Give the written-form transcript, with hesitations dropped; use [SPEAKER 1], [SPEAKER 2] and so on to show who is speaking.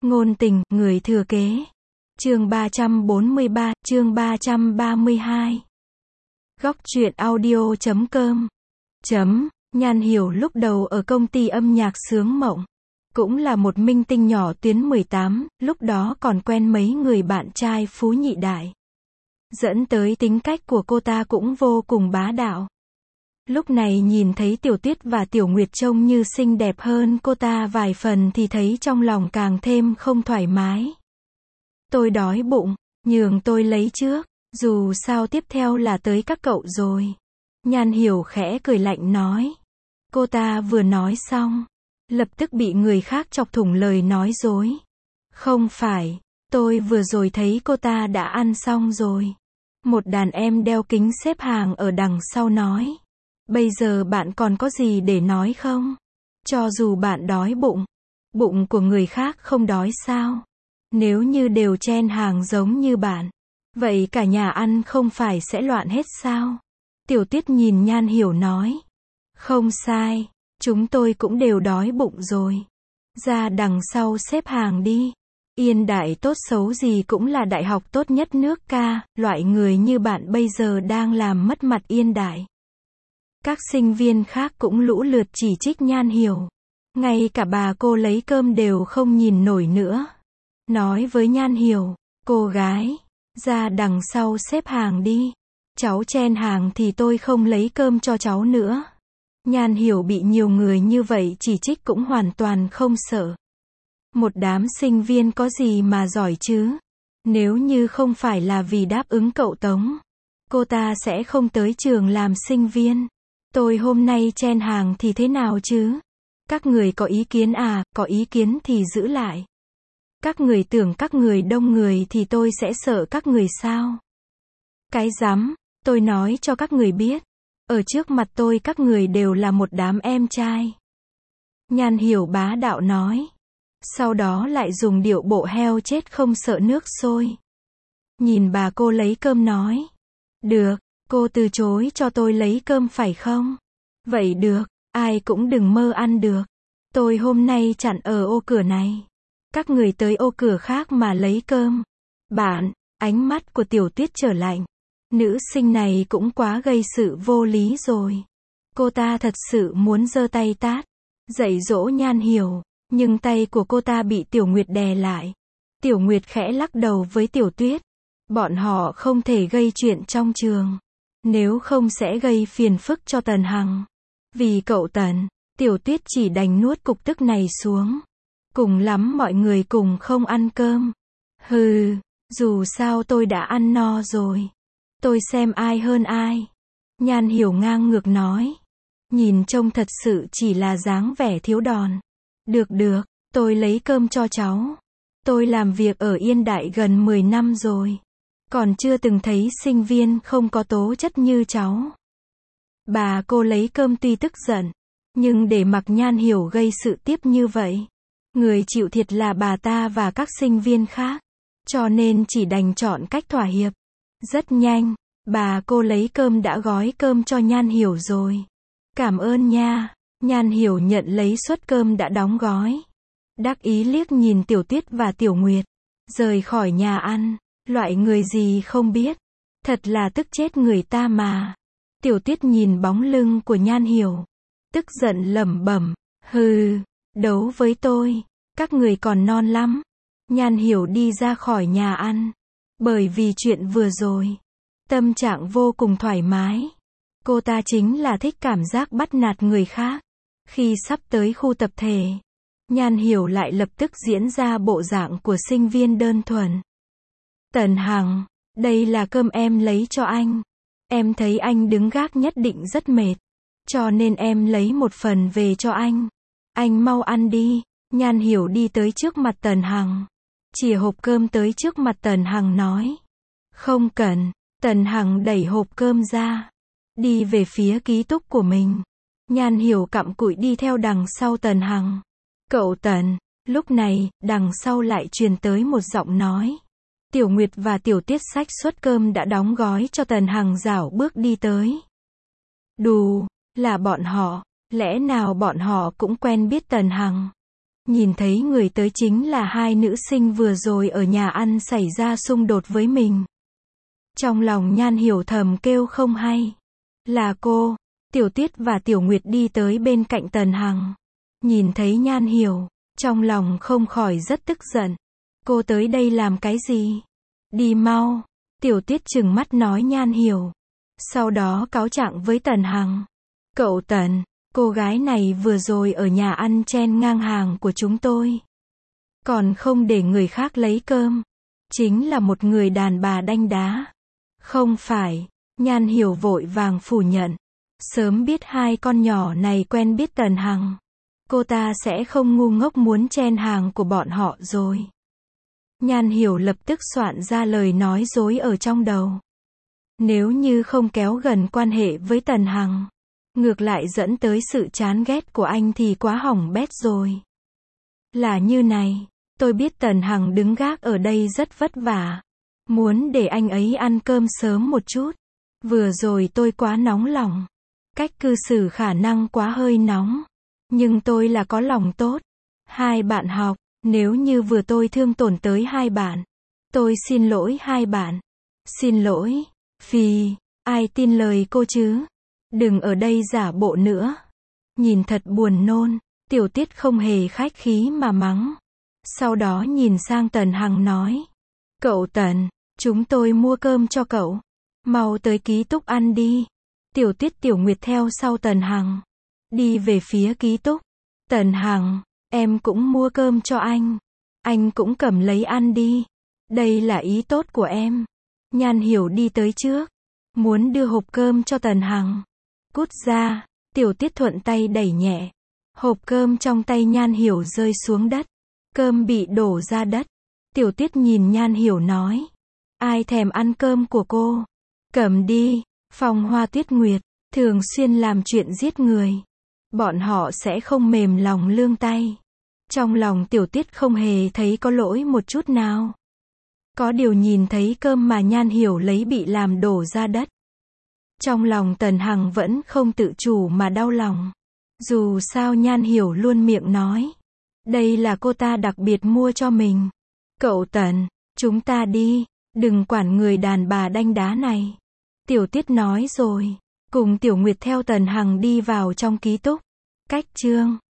[SPEAKER 1] Ngôn tình, người thừa kế. Chương 343, chương 332. Góc truyện audio.com. Nhan Hiểu lúc đầu ở công ty âm nhạc Sướng Mộng. Cũng là một minh tinh nhỏ tuyến 18, lúc đó còn quen mấy người bạn trai phú nhị đại. Dẫn tới tính cách của cô ta cũng vô cùng bá đạo. Lúc này nhìn thấy Tiểu Tuyết và Tiểu Nguyệt trông như xinh đẹp hơn cô ta vài phần thì thấy trong lòng càng thêm không thoải mái. Tôi đói bụng, nhường tôi lấy trước, dù sao tiếp theo là tới các cậu rồi. Nhan Hiểu khẽ cười lạnh nói. Cô ta vừa nói xong, lập tức bị người khác chọc thủng lời nói dối. Không phải, tôi vừa rồi thấy cô ta đã ăn xong rồi. Một đàn em đeo kính xếp hàng ở đằng sau nói. Bây giờ bạn còn có gì để nói không? Cho dù bạn đói bụng, bụng của người khác không đói sao? Nếu như đều chen hàng giống như bạn, vậy cả nhà ăn không phải sẽ loạn hết sao? Tiểu Tuyết nhìn Nhan Hiểu nói. Không sai, chúng tôi cũng đều đói bụng rồi. Ra đằng sau xếp hàng đi. Yên Đại tốt xấu gì cũng là đại học tốt nhất nước ca, loại người như bạn bây giờ đang làm mất mặt Yên Đại. Các sinh viên khác cũng lũ lượt chỉ trích Nhan Hiểu. Ngay cả bà cô lấy cơm đều không nhìn nổi nữa. Nói với Nhan Hiểu, cô gái, ra đằng sau xếp hàng đi. Cháu chen hàng thì tôi không lấy cơm cho cháu nữa. Nhan Hiểu bị nhiều người như vậy chỉ trích cũng hoàn toàn không sợ. Một đám sinh viên có gì mà giỏi chứ? Nếu như không phải là vì đáp ứng cậu Tống, cô ta sẽ không tới trường làm sinh viên. Tôi hôm nay chen hàng thì thế nào chứ? Các người có ý kiến à, có ý kiến thì giữ lại. Các người tưởng các người đông người thì tôi sẽ sợ các người sao? Cái rắm, tôi nói cho các người biết. Ở trước mặt tôi các người đều là một đám em trai. Nhan Hiểu bá đạo nói. Sau đó lại dùng điệu bộ heo chết không sợ nước sôi. Nhìn bà cô lấy cơm nói. Được, cô từ chối cho tôi lấy cơm phải không? Vậy được, ai cũng đừng mơ ăn được. Tôi hôm nay chặn ở ô cửa này. Các người tới ô cửa khác mà lấy cơm. Bạn, ánh mắt của Tiểu Tuyết trở lạnh. Nữ sinh này cũng quá gây sự vô lý rồi. Cô ta thật sự muốn giơ tay tát, dạy dỗ Nhan Hiểu, nhưng tay của cô ta bị Tiểu Nguyệt đè lại. Tiểu Nguyệt khẽ lắc đầu với Tiểu Tuyết. Bọn họ không thể gây chuyện trong trường. Nếu không sẽ gây phiền phức cho Tần Hằng. Vì cậu Tần, Tiểu Tuyết chỉ đành nuốt cục tức này xuống. Cùng lắm mọi người cùng không ăn cơm. Hừ, dù sao tôi đã ăn no rồi. Tôi xem ai hơn ai. Nhan Hiểu ngang ngược nói. Nhìn trông thật sự chỉ là dáng vẻ thiếu đòn. Được được, tôi lấy cơm cho cháu. Tôi làm việc ở Yên Đại gần 10 năm rồi. Còn chưa từng thấy sinh viên không có tố chất như cháu. Bà cô lấy cơm tuy tức giận, nhưng để mặc Nhan Hiểu gây sự tiếp như vậy. Người chịu thiệt là bà ta và các sinh viên khác. Cho nên chỉ đành chọn cách thỏa hiệp. Rất nhanh, bà cô lấy cơm đã gói cơm cho Nhan Hiểu rồi. Cảm ơn nha. Nhan Hiểu nhận lấy suất cơm đã đóng gói. Đắc ý liếc nhìn Tiểu Tuyết và Tiểu Nguyệt. Rời khỏi nhà ăn. Loại người gì không biết. Thật là tức chết người ta mà. Tiểu Tuyết nhìn bóng lưng của Nhan Hiểu. Tức giận lẩm bẩm. Hừ, đấu với tôi. Các người còn non lắm. Nhan Hiểu đi ra khỏi nhà ăn. Bởi vì chuyện vừa rồi. Tâm trạng vô cùng thoải mái. Cô ta chính là thích cảm giác bắt nạt người khác. Khi sắp tới khu tập thể, Nhan Hiểu lại lập tức diễn ra bộ dạng của sinh viên đơn thuần. Tần Hằng, đây là cơm em lấy cho anh. Em thấy anh đứng gác nhất định rất mệt. Cho nên em lấy một phần về cho anh. Anh mau ăn đi. Nhan Hiểu đi tới trước mặt Tần Hằng. Chìa hộp cơm tới trước mặt Tần Hằng nói. Không cần. Tần Hằng đẩy hộp cơm ra. Đi về phía ký túc của mình. Nhan Hiểu cặm cụi đi theo đằng sau Tần Hằng. Cậu Tần. Lúc này, đằng sau lại truyền tới một giọng nói. Tiểu Nguyệt và Tiểu Tuyết xách suất cơm đã đóng gói cho Tần Hằng rảo bước đi tới. Đù, là bọn họ. Lẽ nào bọn họ cũng quen biết Tần Hằng? Nhìn thấy người tới chính là hai nữ sinh vừa rồi ở nhà ăn xảy ra xung đột với mình. Trong lòng Nhan Hiểu thầm kêu không hay. Là cô. Tiểu Tuyết và Tiểu Nguyệt đi tới bên cạnh Tần Hằng. Nhìn thấy Nhan Hiểu, trong lòng không khỏi rất tức giận. Cô tới đây làm cái gì? Đi mau. Tiểu Tuyết trừng mắt nói Nhan Hiểu. Sau đó cáo trạng với Tần Hằng. Cậu Tần, cô gái này vừa rồi ở nhà ăn chen ngang hàng của chúng tôi. Còn không để người khác lấy cơm. Chính là một người đàn bà đanh đá. Không phải. Nhan Hiểu vội vàng phủ nhận. Sớm biết hai con nhỏ này quen biết Tần Hằng. Cô ta sẽ không ngu ngốc muốn chen hàng của bọn họ rồi. Nhan Hiểu lập tức soạn ra lời nói dối ở trong đầu. Nếu như không kéo gần quan hệ với Tần Hằng, ngược lại dẫn tới sự chán ghét của anh thì quá hỏng bét rồi. Là như này, tôi biết Tần Hằng đứng gác ở đây rất vất vả. Muốn để anh ấy ăn cơm sớm một chút. Vừa rồi tôi quá nóng lòng. Cách cư xử khả năng quá hơi nóng. Nhưng tôi là có lòng tốt. Hai bạn học, nếu như vừa tôi thương tổn tới hai bạn. Tôi xin lỗi hai bạn. Xin lỗi. Phì, ai tin lời cô chứ? Đừng ở đây giả bộ nữa. Nhìn thật buồn nôn. Tiểu Tiết không hề khách khí mà mắng. Sau đó nhìn sang Tần Hằng nói. Cậu Tần, chúng tôi mua cơm cho cậu. Mau tới ký túc ăn đi. Tiểu Tuyết Tiểu Nguyệt theo sau Tần Hằng. Đi về phía ký túc. Tần Hằng, em cũng mua cơm cho anh. Anh cũng cầm lấy ăn đi. Đây là ý tốt của em. Nhan Hiểu đi tới trước. Muốn đưa hộp cơm cho Tần Hằng. Cút ra. Tiểu Tiết thuận tay đẩy nhẹ. Hộp cơm trong tay Nhan Hiểu rơi xuống đất. Cơm bị đổ ra đất. Tiểu Tiết nhìn Nhan Hiểu nói. Ai thèm ăn cơm của cô? Cầm đi. Phong Hoa Tuyết Nguyệt, thường xuyên làm chuyện giết người. Bọn họ sẽ không mềm lòng lương tay. Trong lòng Tiểu Tiết không hề thấy có lỗi một chút nào. Có điều nhìn thấy cơm mà Nhan Hiểu lấy bị làm đổ ra đất. Trong lòng Tần Hằng vẫn không tự chủ mà đau lòng. Dù sao Nhan Hiểu luôn miệng nói. Đây là cô ta đặc biệt mua cho mình. Cậu Tần, chúng ta đi, đừng quản người đàn bà đanh đá này. Tiểu Tiết nói rồi. Cùng Tiểu Nguyệt theo Tần Hằng đi vào trong ký túc. Cách chương